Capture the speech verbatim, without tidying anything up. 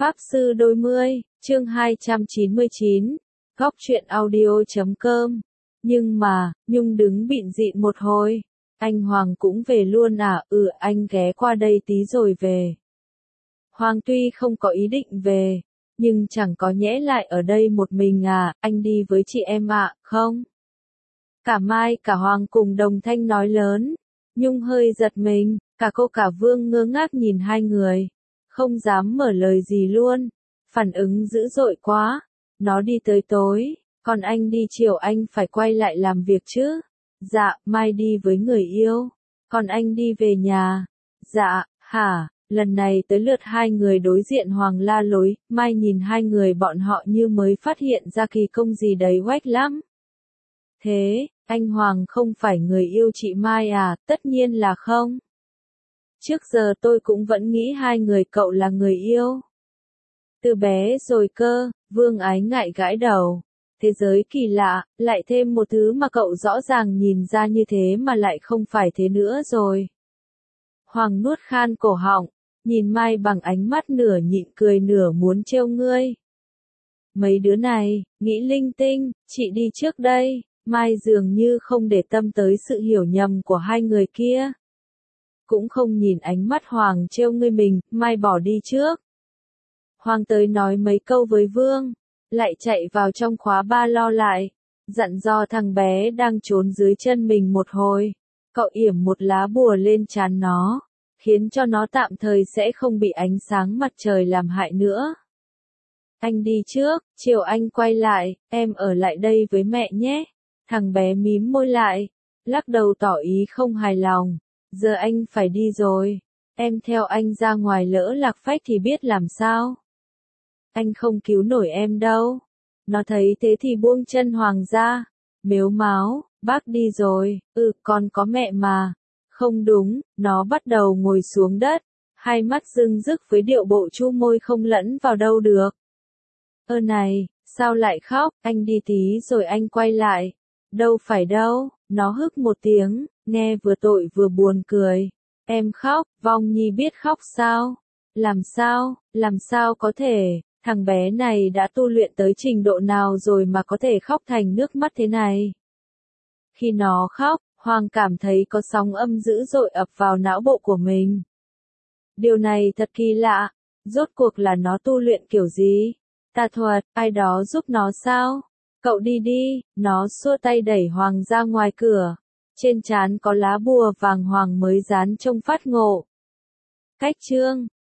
Pháp Sư Đôi Mươi, chương hai trăm chín mươi chín, góc truyện audio chấm com. Nhưng mà, Nhung đứng bịn dịn một hồi. Anh Hoàng cũng về luôn à? Ừ, anh ghé qua đây tí rồi về. Hoàng tuy không có ý định về, nhưng chẳng có nhẽ lại ở đây một mình à, anh đi với chị em ạ, không? Cả Mai cả Hoàng cùng đồng thanh nói lớn. Nhung hơi giật mình, cả cô cả Vương ngơ ngác nhìn hai người. Không dám mở lời gì luôn. Phản ứng dữ dội quá. Nó đi tới tối, còn anh đi chiều anh phải quay lại làm việc chứ. Dạ, Mai đi với người yêu. Còn anh đi về nhà. Dạ, hả? Lần này tới lượt hai người đối diện Hoàng la lối, Mai nhìn hai người bọn họ như mới phát hiện ra kỳ công gì đấy oách lắm. Thế, anh Hoàng không phải người yêu chị Mai à? Tất nhiên là không. Trước giờ tôi cũng vẫn nghĩ hai người cậu là người yêu. Từ bé rồi cơ, Vương Ái Ngại gãi đầu. Thế giới kỳ lạ, lại thêm một thứ mà cậu rõ ràng nhìn ra như thế mà lại không phải thế nữa rồi. Hoàng nuốt khan cổ họng, nhìn Mai bằng ánh mắt nửa nhịn cười nửa muốn trêu ngươi. Mấy đứa này, nghĩ linh tinh, chị đi trước đây. Mai dường như không để tâm tới sự hiểu nhầm của hai người kia. Cũng không nhìn ánh mắt Hoàng trêu ngươi mình, Mai bỏ đi trước. Hoàng tới nói mấy câu với Vương, lại chạy vào trong khóa ba lo lại, dặn dò thằng bé đang trốn dưới chân mình một hồi. Cậu yểm một lá bùa lên trán nó, khiến cho nó tạm thời sẽ không bị ánh sáng mặt trời làm hại nữa. Anh đi trước, chiều anh quay lại, em ở lại đây với mẹ nhé. Thằng bé mím môi lại, lắc đầu tỏ ý không hài lòng. Giờ anh phải đi rồi, em theo anh ra ngoài lỡ lạc phách thì biết làm sao. Anh không cứu nổi em đâu. Nó thấy thế thì buông chân Hoàng ra, mếu máo, bác đi rồi, ừ con có mẹ mà. Không đúng, nó bắt đầu ngồi xuống đất, hai mắt rưng rức với điệu bộ chu môi không lẫn vào đâu được. Ơ này, sao lại khóc, anh đi tí rồi anh quay lại. Đâu phải đâu, nó hức một tiếng, nghe vừa tội vừa buồn cười. Em khóc, Vong Nhi biết khóc sao? Làm sao, làm sao có thể, thằng bé này đã tu luyện tới trình độ nào rồi mà có thể khóc thành nước mắt thế này? Khi nó khóc, Hoàng cảm thấy có sóng âm dữ dội ập vào não bộ của mình. Điều này thật kỳ lạ, rốt cuộc là nó tu luyện kiểu gì? Tà thuật, ai đó giúp nó sao? Cậu đi đi, nó xua tay đẩy Hoàng ra ngoài cửa. Trên trán có lá bùa vàng Hoàng mới dán trông phát ngộ. Cách chương